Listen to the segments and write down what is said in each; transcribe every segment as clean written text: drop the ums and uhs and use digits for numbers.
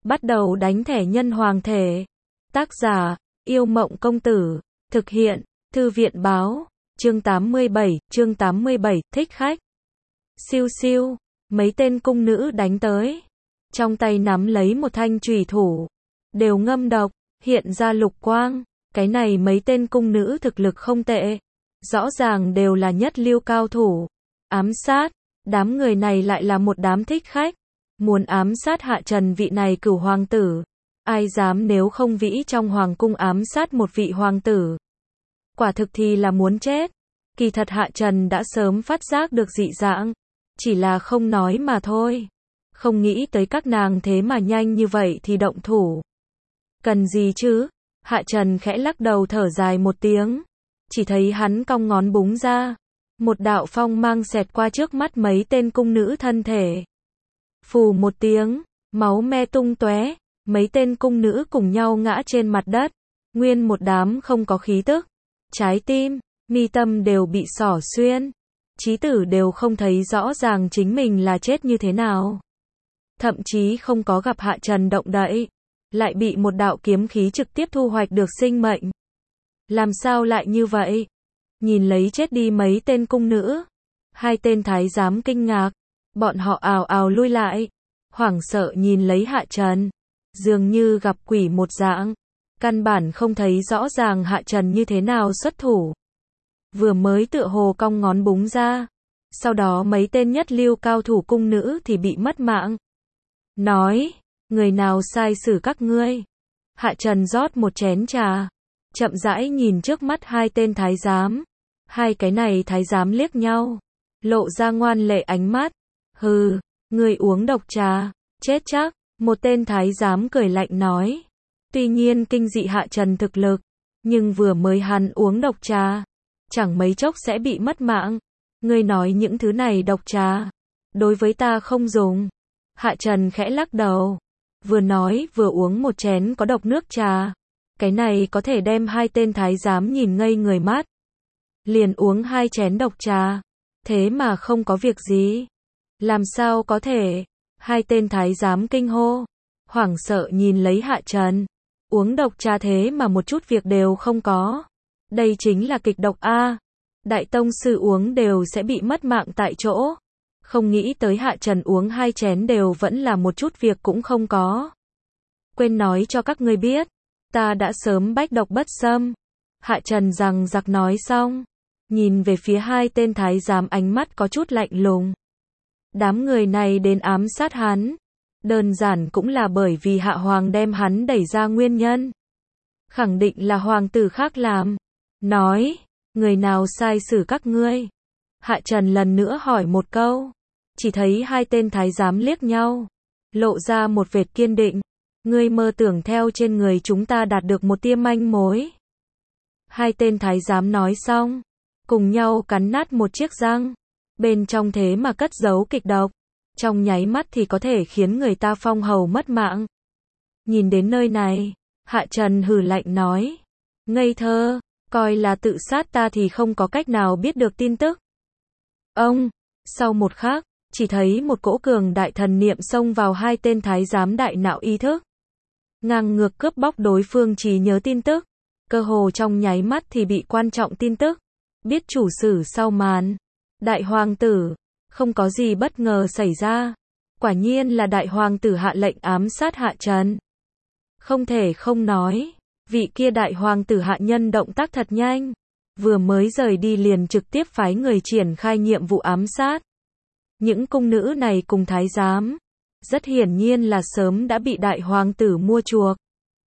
Bắt đầu đánh thẻ nhân hoàng thể. Tác giả, Yêu Mộng Công Tử. Thực hiện, Thư viện Báo. Chương 87, thích khách. Siêu siêu, mấy tên cung nữ đánh tới. Trong tay nắm lấy một thanh chùy thủ. Đều ngâm độc, hiện ra lục quang. Cái này mấy tên cung nữ thực lực không tệ. Rõ ràng đều là nhất lưu cao thủ. Ám sát, đám người này lại là một đám thích khách. Muốn ám sát Hạ Trần vị này cửu hoàng tử. Ai dám nếu không vĩ trong hoàng cung ám sát một vị hoàng tử. Quả thực thì là muốn chết. Kỳ thật Hạ Trần đã sớm phát giác được dị dạng. Chỉ là không nói mà thôi. Không nghĩ tới các nàng thế mà nhanh như vậy thì động thủ. Cần gì chứ? Hạ Trần khẽ lắc đầu thở dài một tiếng. Chỉ thấy hắn cong ngón búng ra. Một đạo phong mang xẹt qua trước mắt mấy tên cung nữ thân thể. Phù một tiếng, máu me tung tóe, mấy tên cung nữ cùng nhau ngã trên mặt đất. Nguyên một đám không có khí tức. Trái tim, mi tâm đều bị xỏ xuyên. Chí tử đều không thấy rõ ràng chính mình là chết như thế nào. Thậm chí không có gặp Hạ Trần động đậy. Lại bị một đạo kiếm khí trực tiếp thu hoạch được sinh mệnh. Làm sao lại như vậy? Nhìn lấy chết đi mấy tên cung nữ. Hai tên thái giám kinh ngạc. Bọn họ ào ào lui lại. Hoảng sợ nhìn lấy Hạ Trần. Dường như gặp quỷ một dạng. Căn bản không thấy rõ ràng Hạ Trần như thế nào xuất thủ. Vừa mới tựa hồ cong ngón búng ra. Sau đó mấy tên nhất lưu cao thủ cung nữ thì bị mất mạng. Nói, người nào sai xử các ngươi? Hạ Trần rót một chén trà. Chậm rãi nhìn trước mắt hai tên thái giám. Hai cái này thái giám liếc nhau. Lộ ra ngoan lệ ánh mắt. Hừ, ngươi uống độc trà, chết chắc. Một tên thái giám cười lạnh nói. Tuy nhiên kinh dị Hạ Trần thực lực. Nhưng vừa mới hắn uống độc trà. Chẳng mấy chốc sẽ bị mất mạng. Ngươi nói những thứ này độc trà. Đối với ta không dùng. Hạ Trần khẽ lắc đầu. Vừa nói vừa uống một chén có độc nước trà. Cái này có thể đem hai tên thái giám nhìn ngây người mắt. Liền uống hai chén độc trà. Thế mà không có việc gì. Làm sao có thể? Hai tên thái giám kinh hô. Hoảng sợ nhìn lấy Hạ Trần. Uống độc trà thế mà một chút việc đều không có. Đây chính là kịch độc A. Đại tông sư uống đều sẽ bị mất mạng tại chỗ. Không nghĩ tới Hạ Trần uống hai chén đều vẫn là một chút việc cũng không có. Quên nói cho các ngươi biết. Ta đã sớm bách độc bất xâm. Hạ Trần rằng giặc nói xong. Nhìn về phía hai tên thái giám ánh mắt có chút lạnh lùng. Đám người này đến ám sát hắn. Đơn giản cũng là bởi vì Hạ Hoàng đem hắn đẩy ra nguyên nhân. Khẳng định là hoàng tử khác làm. Nói, người nào sai xử các ngươi? Hạ Trần lần nữa hỏi một câu. Chỉ thấy hai tên thái giám liếc nhau. Lộ ra một vệt kiên định. Ngươi mơ tưởng theo trên người chúng ta đạt được một tia manh mối. Hai tên thái giám nói xong. Cùng nhau cắn nát một chiếc răng. Bên trong thế mà cất giấu kịch độc. Trong nháy mắt thì có thể khiến người ta phong hầu mất mạng. Nhìn đến nơi này. Hạ Trần hừ lạnh nói. Ngây thơ. Coi là tự sát ta thì không có cách nào biết được tin tức. Ông. Sau một khắc. Chỉ thấy một cỗ cường đại thần niệm xông vào hai tên thái giám đại não ý thức. Ngang ngược cướp bóc đối phương trí nhớ tin tức. Cơ hồ trong nháy mắt thì bị quan trọng tin tức. Biết chủ sử sau màn. Đại hoàng tử. Không có gì bất ngờ xảy ra. Quả nhiên là đại hoàng tử hạ lệnh ám sát Hạ Trần. Không thể không nói. Vị kia đại hoàng tử hạ nhân động tác thật nhanh. Vừa mới rời đi liền trực tiếp phái người triển khai nhiệm vụ ám sát. Những cung nữ này cùng thái giám. Rất hiển nhiên là sớm đã bị đại hoàng tử mua chuộc.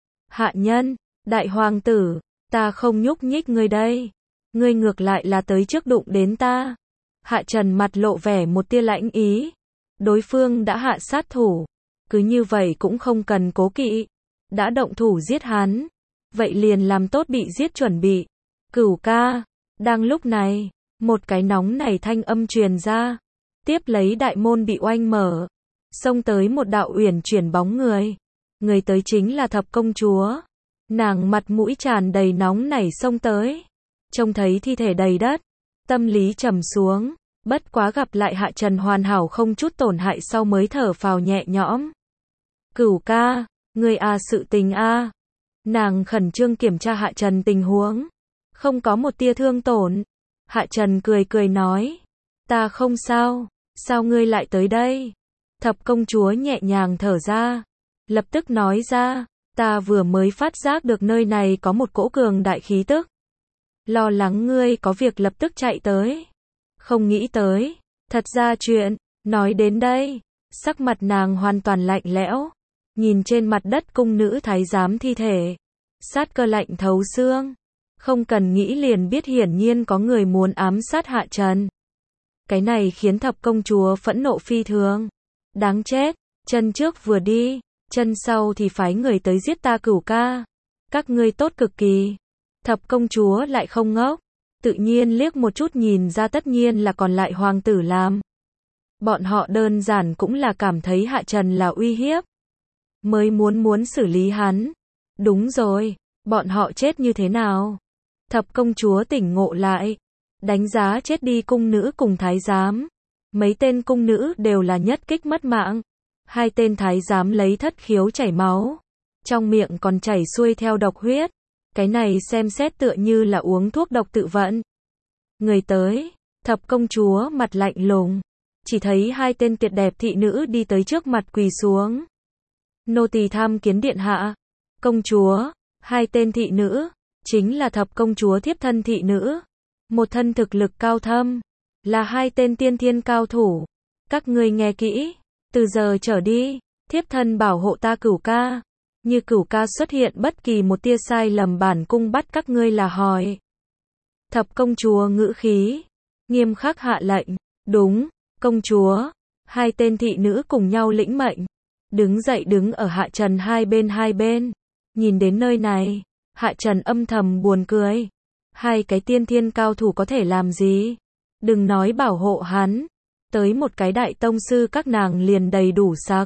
Hạ nhân, đại hoàng tử, ta không nhúc nhích ngươi đây. Ngươi ngược lại là tới trước đụng đến ta. Hạ Trần mặt lộ vẻ một tia lãnh ý. Đối phương đã hạ sát thủ. Cứ như vậy cũng không cần cố kỵ. Đã động thủ giết hắn. Vậy liền làm tốt bị giết chuẩn bị. Cửu ca. Đang lúc này, một cái nóng nảy thanh âm truyền ra. Tiếp lấy đại môn bị oanh mở. Xông tới một đạo uyển chuyển bóng người. Người tới chính là thập công chúa. Nàng mặt mũi tràn đầy nóng nảy xông tới. Trông thấy thi thể đầy đất. Tâm lý trầm xuống. Bất quá gặp lại Hạ Trần hoàn hảo không chút tổn hại sau mới thở phào nhẹ nhõm. Cửu ca, người sự tình Nàng khẩn trương kiểm tra Hạ Trần tình huống. Không có một tia thương tổn. Hạ Trần cười cười nói. Ta không sao, sao ngươi lại tới đây? Thập công chúa nhẹ nhàng thở ra. Lập tức nói ra, ta vừa mới phát giác được nơi này có một cỗ cường đại khí tức. Lo lắng ngươi có việc lập tức chạy tới. Không nghĩ tới, thật ra chuyện, nói đến đây, sắc mặt nàng hoàn toàn lạnh lẽo. Nhìn trên mặt đất cung nữ thái giám thi thể. Sát cơ lạnh thấu xương. Không cần nghĩ liền biết hiển nhiên có người muốn ám sát Hạ Trần. Cái này khiến thập công chúa phẫn nộ phi thường. Đáng chết, chân trước vừa đi, chân sau thì phái người tới giết ta Cửu ca. Các ngươi tốt cực kỳ. Thập công chúa lại không ngốc. Tự nhiên liếc một chút nhìn ra tất nhiên là còn lại hoàng tử làm. Bọn họ đơn giản cũng là cảm thấy Hạ Trần là uy hiếp. Mới muốn xử lý hắn. Đúng rồi, bọn họ chết như thế nào? Thập công chúa tỉnh ngộ lại. Đánh giá chết đi cung nữ cùng thái giám. Mấy tên cung nữ đều là nhất kích mất mạng. Hai tên thái giám lấy thất khiếu chảy máu. Trong miệng còn chảy xuôi theo độc huyết. Cái này xem xét tựa như là uống thuốc độc tự vận. Người tới, thập công chúa mặt lạnh lùng. Chỉ thấy hai tên tuyệt đẹp thị nữ đi tới trước mặt quỳ xuống. Nô tỳ tham kiến điện hạ. Công chúa, hai tên thị nữ, chính là thập công chúa thiếp thân thị nữ. Một thân thực lực cao thâm, là hai tên tiên thiên cao thủ. Các ngươi nghe kỹ, từ giờ trở đi, thiếp thân bảo hộ ta Cửu ca. Như Cửu ca xuất hiện bất kỳ một tia sai lầm bản cung bắt các ngươi là hỏi. Thập công chúa ngữ khí, nghiêm khắc hạ lệnh. Đúng, công chúa. Hai tên thị nữ cùng nhau lĩnh mệnh. Đứng dậy đứng ở Hạ Trần hai bên. Nhìn đến nơi này, Hạ Trần âm thầm buồn cười. Hai cái tiên thiên cao thủ có thể làm gì? Đừng nói bảo hộ hắn. Tới một cái đại tông sư các nàng liền đầy đủ sặc.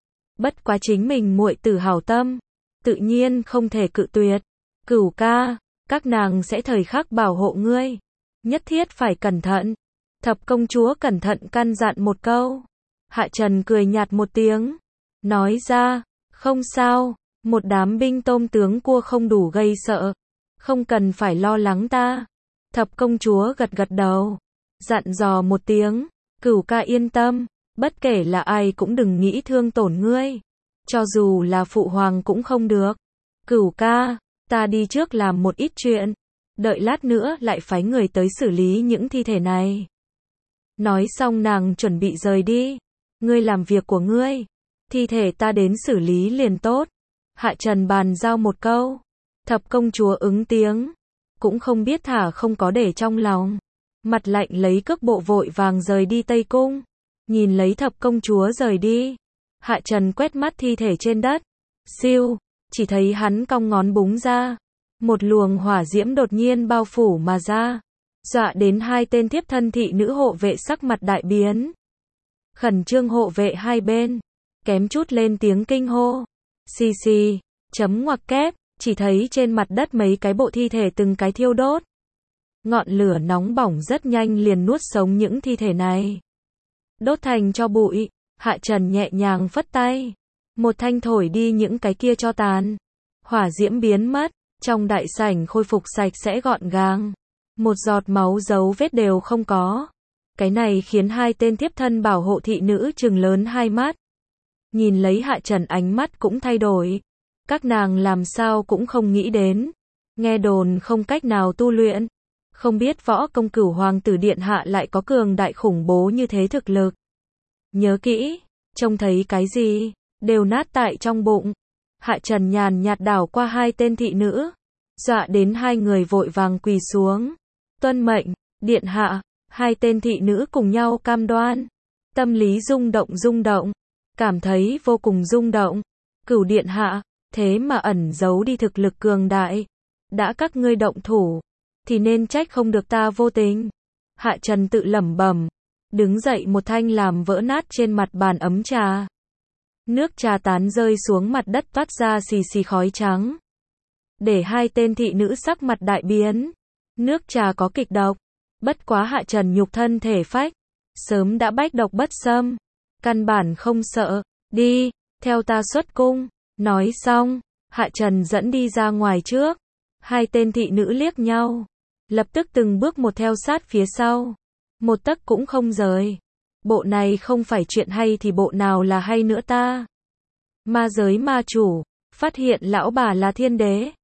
Bất quá chính mình muội tử hảo tâm. Tự nhiên không thể cự tuyệt. Cửu ca, các nàng sẽ thời khắc bảo hộ ngươi. Nhất thiết phải cẩn thận. Thập công chúa cẩn thận căn dặn một câu. Hạ Trần cười nhạt một tiếng. Nói ra, không sao. Một đám binh tôm tướng cua không đủ gây sợ. Không cần phải lo lắng ta. Thập công chúa gật gật đầu. Dặn dò một tiếng. Cửu ca yên tâm. Bất kể là ai cũng đừng nghĩ thương tổn ngươi. Cho dù là phụ hoàng cũng không được. Cửu ca, ta đi trước làm một ít chuyện. Đợi lát nữa lại phái người tới xử lý những thi thể này. Nói xong nàng chuẩn bị rời đi. Ngươi làm việc của ngươi. Thi thể ta đến xử lý liền tốt. Hạ Trần bàn giao một câu. Thập công chúa ứng tiếng. Cũng không biết thả không có để trong lòng. Mặt lạnh lấy cước bộ vội vàng rời đi Tây Cung. Nhìn lấy thập công chúa rời đi. Hạ Trần quét mắt thi thể trên đất. Siêu, chỉ thấy hắn cong ngón búng ra. Một luồng hỏa diễm đột nhiên bao phủ mà ra. Dọa đến hai tên thiếp thân thị nữ hộ vệ sắc mặt đại biến. Khẩn trương hộ vệ hai bên. Kém chút lên tiếng kinh hô. Xì xì, chấm ngoặc kép, chỉ thấy trên mặt đất mấy cái bộ thi thể từng cái thiêu đốt. Ngọn lửa nóng bỏng rất nhanh liền nuốt sống những thi thể này. Đốt thành tro bụi, Hạ Trần nhẹ nhàng phất tay. Một thanh thổi đi những cái kia tro tàn. Hỏa diễm biến mất, trong đại sảnh khôi phục sạch sẽ gọn gàng. Một giọt máu dấu vết đều không có. Cái này khiến hai tên tiếp thân bảo hộ thị nữ trừng lớn hai mắt. Nhìn lấy Hạ Trần ánh mắt cũng thay đổi. Các nàng làm sao cũng không nghĩ đến. Nghe đồn không cách nào tu luyện. Không biết võ công Cửu hoàng tử điện hạ lại có cường đại khủng bố như thế thực lực. Nhớ kỹ, trông thấy cái gì, đều nát tại trong bụng. Hạ Trần nhàn nhạt đảo qua hai tên thị nữ. Dọa đến hai người vội vàng quỳ xuống. Tuân mệnh, điện hạ, hai tên thị nữ cùng nhau cam đoan. Tâm lý rung động. Cảm thấy vô cùng rung động. Cửu điện hạ, thế mà ẩn giấu đi thực lực cường đại. Đã các ngươi động thủ, thì nên trách không được ta vô tình. Hạ Trần tự lẩm bẩm. Đứng dậy một thanh làm vỡ nát trên mặt bàn ấm trà. Nước trà tán rơi xuống mặt đất toát ra xì xì khói trắng. Để hai tên thị nữ sắc mặt đại biến. Nước trà có kịch độc. Bất quá Hạ Trần nhục thân thể phách. Sớm đã bách độc bất xâm. Căn bản không sợ. Đi, Theo ta xuất cung. Nói xong, Hạ Trần dẫn đi ra ngoài trước. Hai tên thị nữ liếc nhau. Lập tức từng bước một theo sát phía sau. Một tấc cũng không rời. Bộ này không phải chuyện hay thì bộ nào là hay nữa ta? Ma giới ma chủ, phát hiện lão bà là thiên đế.